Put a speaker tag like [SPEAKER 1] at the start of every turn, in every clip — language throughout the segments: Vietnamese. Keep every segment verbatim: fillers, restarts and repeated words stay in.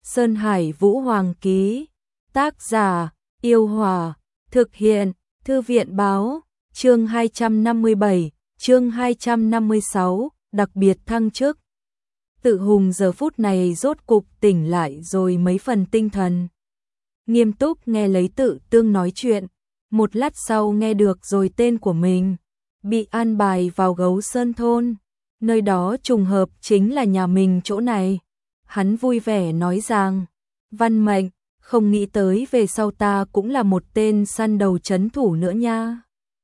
[SPEAKER 1] Sơn Hải Vũ Hoàng ký. Tác giả: Yêu Hòa. Thực hiện: Thư viện báo. Chương hai trăm năm mươi bảy, chương hai trăm năm mươi sáu, đặc biệt thăng chức. Tự Hùng giờ phút này rốt cục tỉnh lại rồi mấy phần tinh thần. Nghiêm túc nghe lấy Tự Tương nói chuyện, một lát sau nghe được rồi tên của mình bị an bài vào Gấu Sơn thôn, nơi đó trùng hợp chính là nhà mình chỗ này. Hắn vui vẻ nói rằng, Văn Mệnh, không nghĩ tới về sau ta cũng là một tên săn đầu trấn thủ nữa nha.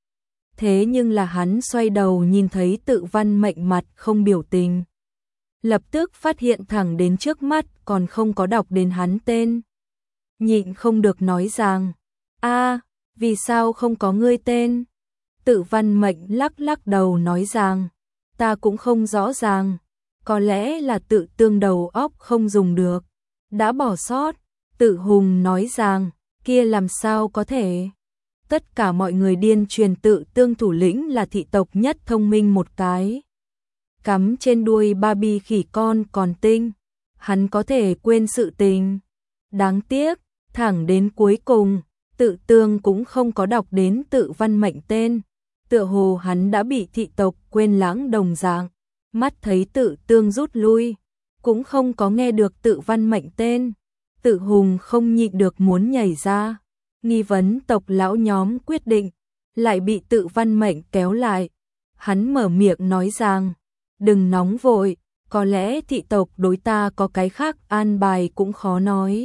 [SPEAKER 1] Thế nhưng là hắn xoay đầu nhìn thấy Tự Văn Mệnh mặt không biểu tình. Lập tức phát hiện thẳng đến trước mắt còn không có đọc đến hắn tên. Nhịn không được nói rằng, a, vì sao không có ngươi tên? Tự Văn Mệnh lắc lắc đầu nói rằng, ta cũng không rõ ràng, có lẽ là Tự Tương đầu óc không dùng được, đã bỏ sót. Tự Hùng nói rằng, kia làm sao có thể? Tất cả mọi người điên truyền Tự Tương thủ lĩnh là thị tộc nhất thông minh một cái. Cắm trên đuôi ba bi khỉ con còn tinh, hắn có thể quên sự tình. Đáng tiếc, thẳng đến cuối cùng, Tự Tương cũng không có đọc đến Tự Văn Mệnh tên. Tựa hồ hắn đã bị thị tộc quên lãng đồng dạng. Mắt thấy Tự Tương rút lui, cũng không có nghe được Tự Văn Mệnh tên. Tự Hùng không nhịn được muốn nhảy ra. Nghi vấn tộc lão nhóm quyết định, lại bị Tự Văn Mệnh kéo lại. Hắn mở miệng nói rằng, đừng nóng vội, có lẽ thị tộc đối ta có cái khác an bài cũng khó nói.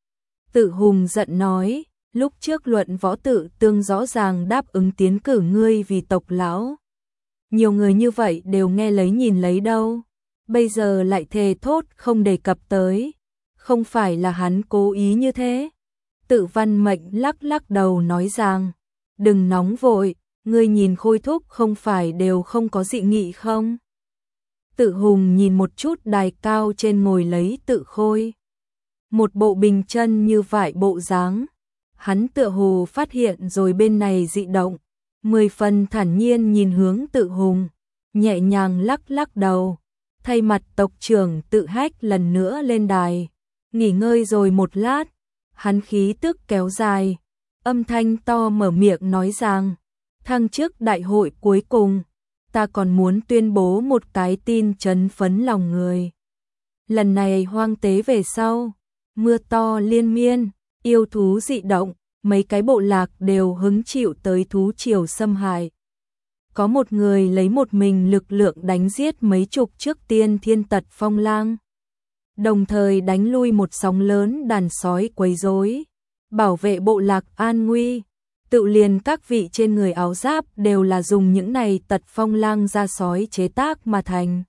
[SPEAKER 1] Tự Hùng giận nói, lúc trước luận võ Tự Tương rõ ràng đáp ứng tiến cử ngươi vì tộc lão. Nhiều người như vậy đều nghe lấy nhìn lấy đâu, bây giờ lại thề thốt không đề cập tới, không phải là hắn cố ý như thế. Tự Văn Mệnh lắc lắc đầu nói rằng, đừng nóng vội, ngươi nhìn Khôi thúc không phải đều không có dị nghị không? Tự Hùng nhìn một chút đài cao trên ngồi lấy Tự Khôi, một bộ bình chân như vải bộ dáng, hắn tựa hồ phát hiện rồi bên này dị động, mười phần thản nhiên nhìn hướng Tự Hùng, nhẹ nhàng lắc lắc đầu, thay mặt tộc trưởng Tự Hách lần nữa lên đài, nghỉ ngơi rồi một lát, hắn khí tức kéo dài, âm thanh to mở miệng nói rằng, thăng chức đại hội cuối cùng, ta còn muốn tuyên bố một cái tin chấn phấn lòng người. Lần này hoang tế về sau, mưa to liên miên, yêu thú dị động, mấy cái bộ lạc đều hứng chịu tới thú triều xâm hại. Có một người lấy một mình lực lượng đánh giết mấy chục trước tiên thiên tật phong lang, đồng thời đánh lui một sóng lớn đàn sói quấy rối, bảo vệ bộ lạc an nguy. Tự liền các vị trên người áo giáp đều là dùng những này tật phong lang da sói chế tác mà thành.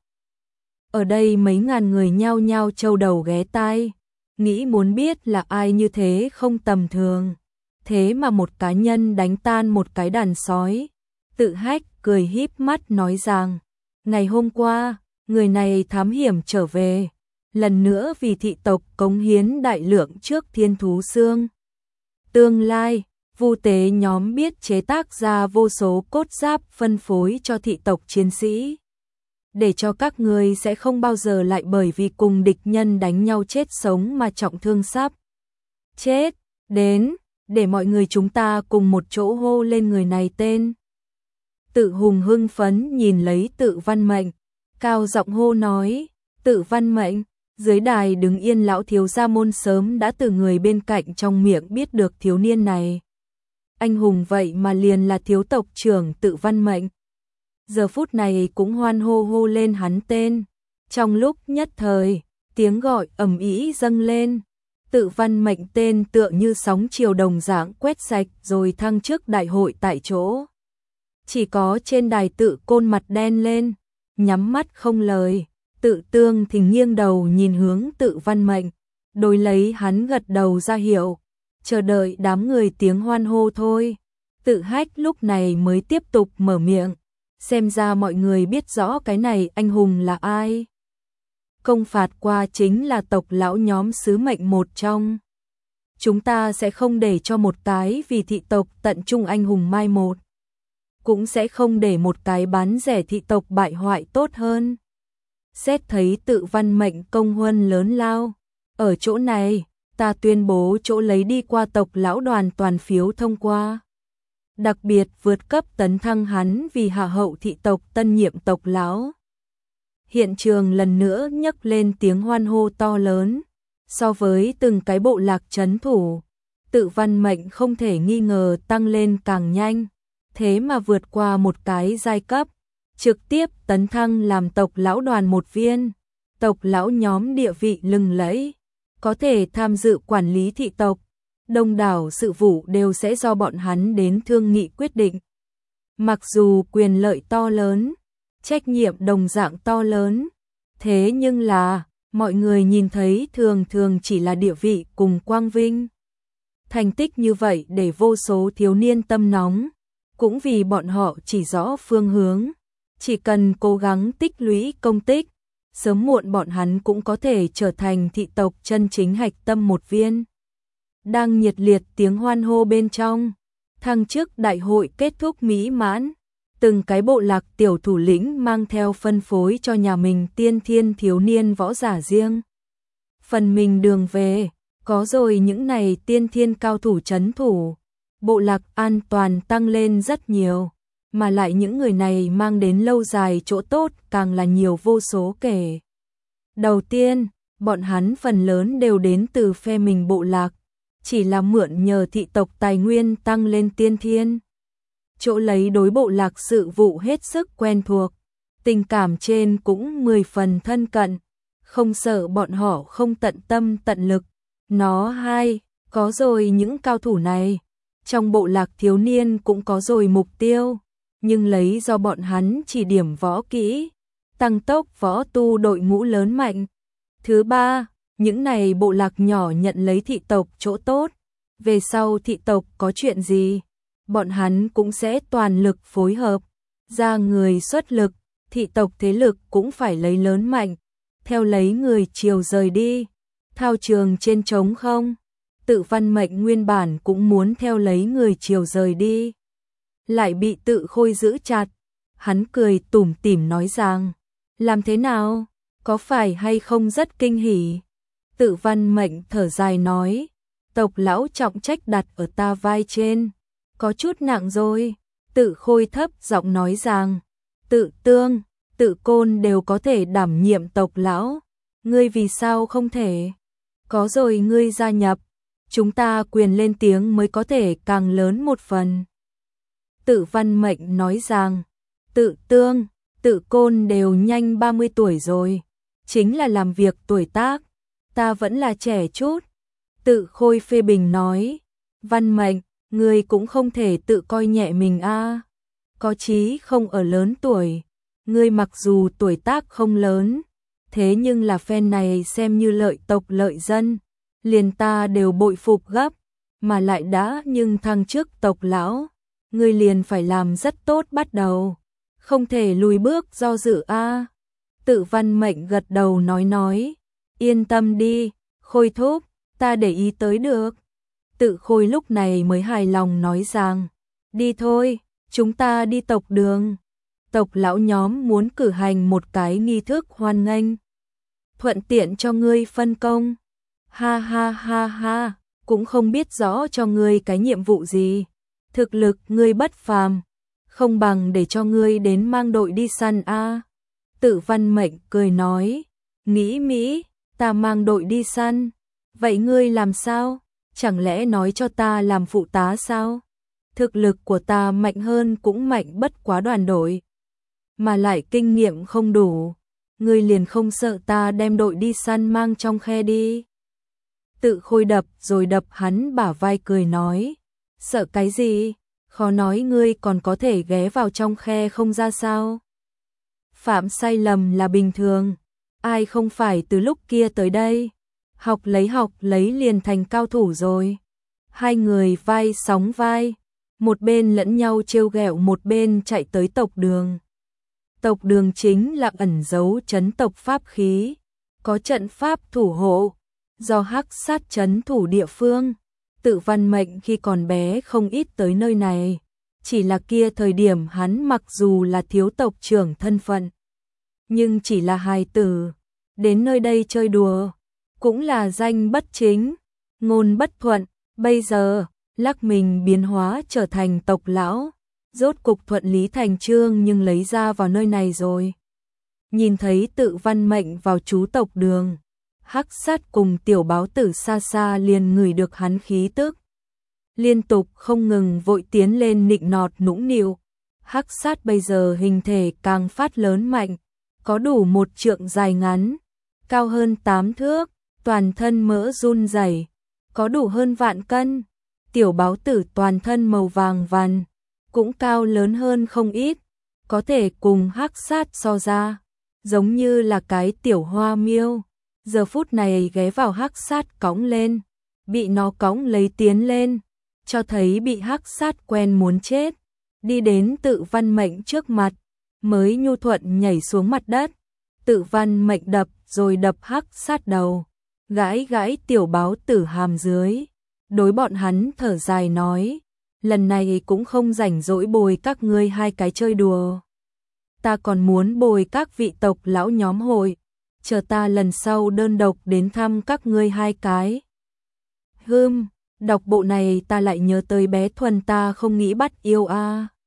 [SPEAKER 1] Ở đây mấy ngàn người nhao nhao châu đầu ghé tai, nghĩ muốn biết là ai như thế không tầm thường. Thế mà một cá nhân đánh tan một cái đàn sói. Tự Hách cười híp mắt nói rằng, ngày hôm qua, người này thám hiểm trở về, lần nữa vì thị tộc cống hiến đại lượng trước thiên thú xương. Tương lai, Vu tế nhóm biết chế tác ra vô số cốt giáp phân phối cho thị tộc chiến sĩ, để cho các người sẽ không bao giờ lại bởi vì cùng địch nhân đánh nhau chết sống mà trọng thương sắp chết. Đến, để mọi người chúng ta cùng một chỗ hô lên người này tên. Tự Hùng hưng phấn nhìn lấy Tự Văn Mệnh, cao giọng hô nói, Tự Văn Mệnh. Dưới đài đứng yên lão thiếu gia môn sớm đã từ người bên cạnh trong miệng biết được thiếu niên này. Anh hùng vậy mà liền là thiếu tộc trưởng Tự Văn Mệnh. Giờ phút này cũng hoan hô hô lên hắn tên. Trong lúc nhất thời, tiếng gọi ầm ĩ dâng lên. Tự Văn Mệnh tên tựa như sóng chiều đồng dạng quét sạch rồi thăng chức đại hội tại chỗ. Chỉ có trên đài Tự Côn mặt đen lên, nhắm mắt không lời. Tự Tương thì nghiêng đầu nhìn hướng Tự Văn Mệnh, đối lấy hắn gật đầu ra hiệu, chờ đợi đám người tiếng hoan hô thôi. Tự Hách lúc này mới tiếp tục mở miệng, xem ra mọi người biết rõ cái này anh hùng là ai. Công phạt qua chính là tộc lão nhóm sứ mệnh một trong. Chúng ta sẽ không để cho một cái vì thị tộc tận trung anh hùng mai một, cũng sẽ không để một cái bán rẻ thị tộc bại hoại tốt hơn. Xét thấy Tự Văn Mệnh công huân lớn lao, Ở chỗ này, ta tuyên bố chỗ lấy đi qua tộc lão đoàn toàn phiếu thông qua. Đặc biệt vượt cấp tấn thăng hắn vì hạ hậu thị tộc tân nhiệm tộc lão. Hiện trường lần nữa nhấc lên tiếng hoan hô to lớn. So với từng cái bộ lạc trấn thủ, Tự Văn Mệnh không thể nghi ngờ tăng lên càng nhanh. Thế mà vượt qua một cái giai cấp, trực tiếp tấn thăng làm tộc lão đoàn một viên. Tộc lão nhóm địa vị lừng lẫy, có thể tham dự quản lý thị tộc. Đông đảo sự vụ đều sẽ do bọn hắn đến thương nghị quyết định. Mặc dù quyền lợi to lớn, trách nhiệm đồng dạng to lớn, thế nhưng là mọi người nhìn thấy thường thường chỉ là địa vị cùng quang vinh. Thành tích như vậy để vô số thiếu niên tâm nóng, cũng vì bọn họ chỉ rõ phương hướng, chỉ cần cố gắng tích lũy công tích, sớm muộn bọn hắn cũng có thể trở thành thị tộc chân chính hạch tâm một viên. Đang nhiệt liệt tiếng hoan hô bên trong, thăng chức đại hội kết thúc mỹ mãn, từng cái bộ lạc tiểu thủ lĩnh mang theo phân phối cho nhà mình tiên thiên thiếu niên võ giả riêng. Phần mình đường về, có rồi những này tiên thiên cao thủ trấn thủ, bộ lạc an toàn tăng lên rất nhiều, mà lại những người này mang đến lâu dài chỗ tốt càng là nhiều vô số kể. Đầu tiên, bọn hắn phần lớn đều đến từ phe mình bộ lạc, chỉ là mượn nhờ thị tộc tài nguyên tăng lên tiên thiên. Chỗ lấy đối bộ lạc sự vụ hết sức quen thuộc, tình cảm trên cũng mười phần thân cận, không sợ bọn họ không tận tâm tận lực. Nó hai, có rồi những cao thủ này, trong bộ lạc thiếu niên cũng có rồi mục tiêu, nhưng lấy do bọn hắn chỉ điểm võ kỹ, tăng tốc võ tu đội ngũ lớn mạnh. Thứ ba, những này bộ lạc nhỏ nhận lấy thị tộc chỗ tốt, về sau thị tộc có chuyện gì, bọn hắn cũng sẽ toàn lực phối hợp, ra người xuất lực, thị tộc thế lực cũng phải lấy lớn mạnh, theo lấy người chiều rời đi. Thao trường trên trống không, Tự Văn Mệnh nguyên bản cũng muốn theo lấy người chiều rời đi, lại bị Tự Khôi giữ chặt. Hắn cười tủm tỉm nói rằng, làm thế nào, có phải hay không rất kinh hỉ? Tự Văn Mệnh thở dài nói, tộc lão trọng trách đặt ở ta vai trên, có chút nặng rồi. Tự Khôi thấp giọng nói rằng, Tự Tương, Tự Côn đều có thể đảm nhiệm tộc lão, ngươi vì sao không thể? Có rồi ngươi gia nhập, chúng ta quyền lên tiếng mới có thể càng lớn một phần. Tự Văn Mệnh nói rằng, Tự Tương, Tự Côn đều nhanh ba mươi tuổi rồi, chính là làm việc tuổi tác, ta vẫn là trẻ chút. Tự Khôi phê bình nói, Văn Mệnh, ngươi cũng không thể tự coi nhẹ mình a, có chí không ở lớn tuổi, ngươi mặc dù tuổi tác không lớn, thế nhưng là phen này xem như lợi tộc lợi dân, liền ta đều bội phục gấp, mà lại đã nhưng thăng chức tộc lão, ngươi liền phải làm rất tốt bắt đầu, không thể lùi bước do dự a. Tự Văn Mệnh gật đầu nói nói, yên tâm đi, Khôi thúc, ta để ý tới được. Tự Khôi lúc này mới hài lòng nói rằng, đi thôi, chúng ta đi tộc đường. Tộc lão nhóm muốn cử hành một cái nghi thức hoan nghênh, thuận tiện cho ngươi phân công. Ha ha ha ha, cũng không biết rõ cho ngươi cái nhiệm vụ gì. Thực lực ngươi bất phàm, không bằng để cho ngươi đến mang đội đi săn a. Tự Văn Mệnh cười nói, nghĩ Mỹ, ta mang đội đi săn, vậy ngươi làm sao? Chẳng lẽ nói cho ta làm phụ tá sao? Thực lực của ta mạnh hơn cũng mạnh bất quá đoàn đội, mà lại kinh nghiệm không đủ, ngươi liền không sợ ta đem đội đi săn mang trong khe đi? Tự Khôi đập rồi đập hắn bả vai cười nói, sợ cái gì, khó nói ngươi còn có thể ghé vào trong khe không ra sao? Phạm sai lầm là bình thường, ai không phải từ lúc kia tới đây, học lấy học lấy liền thành cao thủ rồi. Hai người vai sóng vai, một bên lẫn nhau trêu ghẹo một bên chạy tới tộc đường. Tộc đường chính là ẩn giấu trấn tộc pháp khí, có trận pháp thủ hộ, do Hắc Sát trấn thủ địa phương. Tự Văn Mệnh khi còn bé không ít tới nơi này, chỉ là kia thời điểm hắn mặc dù là thiếu tộc trưởng thân phận, nhưng chỉ là hài tử, đến nơi đây chơi đùa, cũng là danh bất chính, ngôn bất thuận, bây giờ, lắc mình biến hóa trở thành tộc lão, rốt cục thuận lý thành chương nhưng lấy ra vào nơi này rồi. Nhìn thấy tự văn mệnh vào chú tộc Đường, Hắc Sát cùng tiểu báo tử xa xa liền ngửi được hắn khí tức. Liên tục không ngừng vội tiến lên nịnh nọt nũng nịu. Hắc Sát bây giờ hình thể càng phát lớn mạnh, có đủ một trượng dài ngắn, cao hơn tám thước, toàn thân mỡ run rẩy, có đủ hơn vạn cân. Tiểu báo tử toàn thân màu vàng vằn, cũng cao lớn hơn không ít, có thể cùng Hắc Sát so ra, giống như là cái tiểu hoa miêu. Giờ phút này ghé vào Hắc Sát cõng lên, bị nó cõng lấy tiến lên, cho thấy bị Hắc Sát quen muốn chết. Đi đến tự văn mệnh trước mặt, mới nhu thuận nhảy xuống mặt đất. Tự văn mệnh đập rồi đập Hắc Sát đầu, gãi gãi tiểu báo tử hàm dưới. Đối bọn hắn thở dài nói, lần này cũng không rảnh rỗi bồi các ngươi hai cái chơi đùa. Ta còn muốn bồi các vị tộc lão nhóm hội, chờ ta lần sau đơn độc đến thăm các ngươi hai cái. Hừm, đọc bộ này ta lại nhớ tới bé Thuần ta không nghĩ bắt yêu a. À.